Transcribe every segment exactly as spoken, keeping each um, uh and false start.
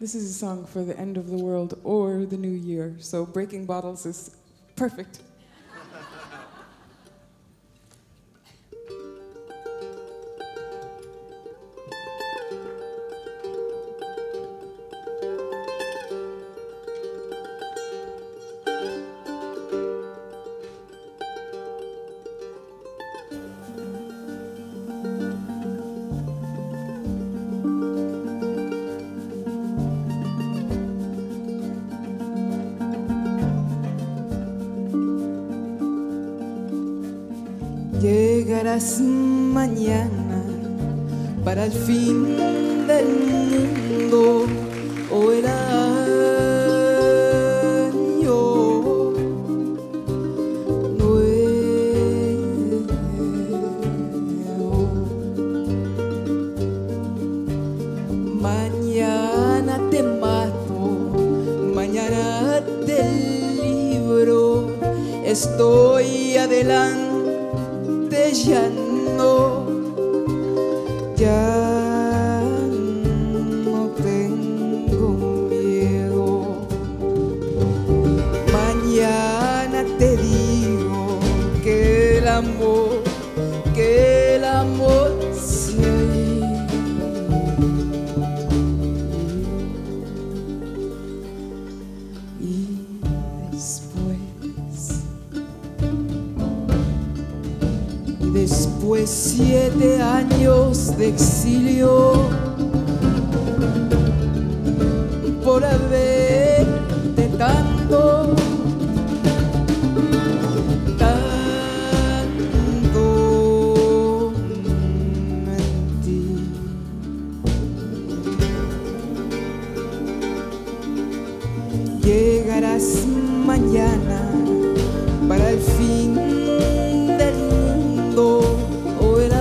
This is a song for the end of the world or the new year, so breaking bottles is perfect. Llegarás mañana para el fin del mundo o el año nuevo. Mañana te mato, mañana te libro, estoy adelante. Ya no, ya no tengo miedo. Mañana te digo que el amor, que el amor se ha ido. Y después Después siete años de exilio por haberte tanto, tanto mentí. Llegarás mañana para el fin del mundo o el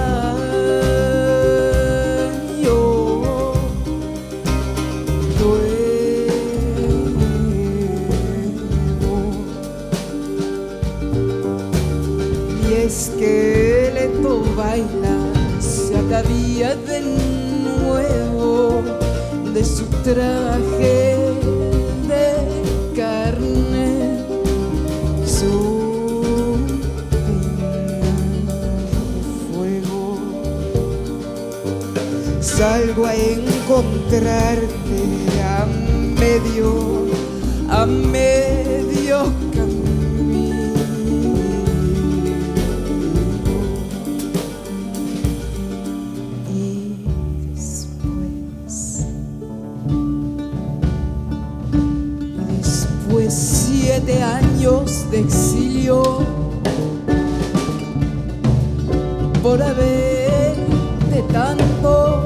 año nuevo. Y es que el Eto baila, se atavía de nuevo de su traje de carne, su salgo a encontrarte a medio, a medio camino. Y después, y después siete años de exilio por haberte tanto.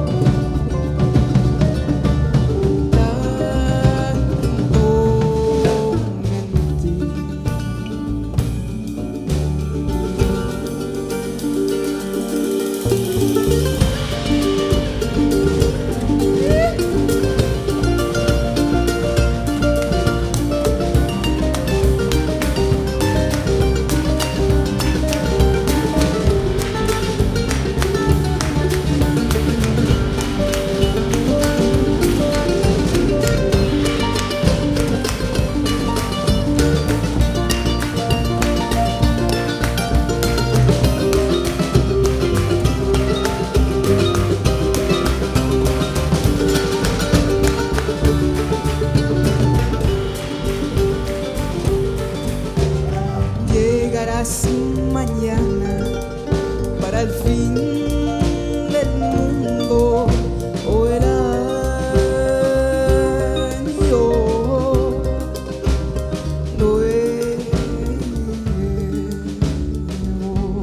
Mañana para el fin del mundo o el año nuevo.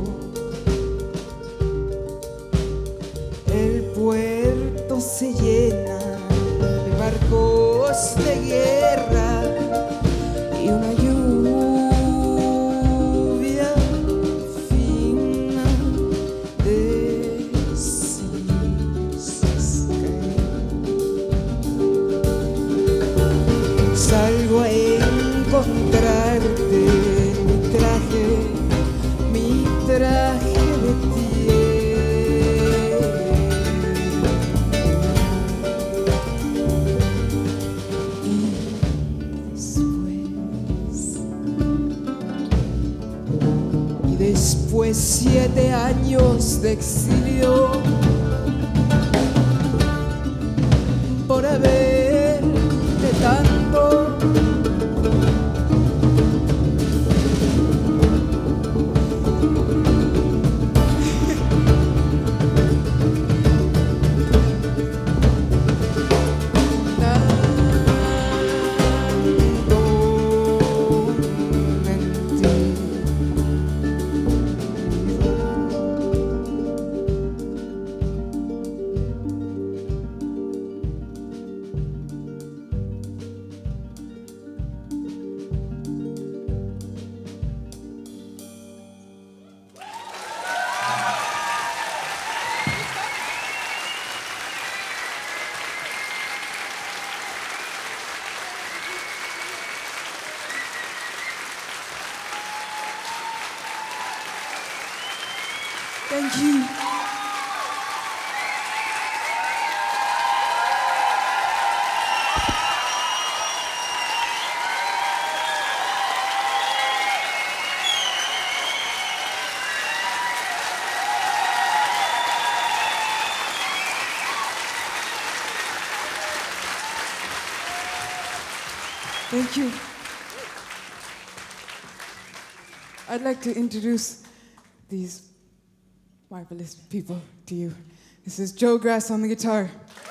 El puerto se llena de barcos de guerra y una lluvia salgo a encontrarte mi traje, mi traje de piel. Después siete años de exilio por haber de tanto Thank you. Thank you. I'd like to introduce these marvelous people to you. This is Joe Grass on the guitar.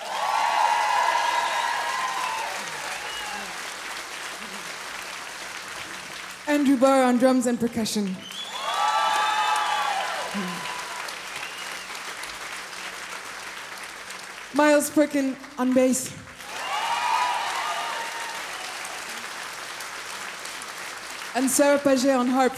Andrew Barr on drums and percussion. Miles Perkin on bass. And Sarah Paget on harp.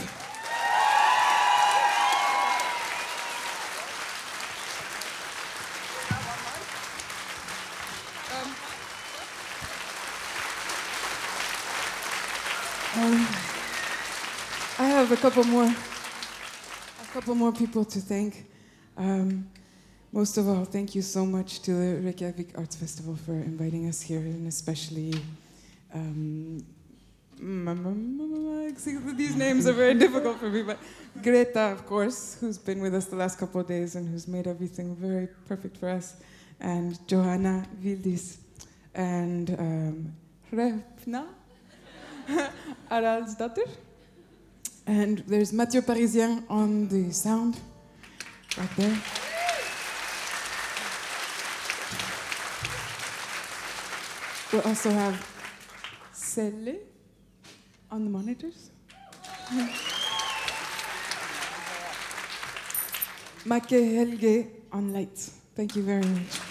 Um, I have a couple more, a couple more people to thank. Um, most of all, thank you so much to the Reykjavik Arts Festival for inviting us here, and especially, um, these names are very difficult for me, but Greta, of course, who's been with us the last couple of days and who's made everything very perfect for us, and Johanna Vildis, and um, Hrefna Araldsdottir. And there's Mathieu Parisien on the sound, right there. We also have Selle on the monitors. Make Helge on lights. Thank you very much.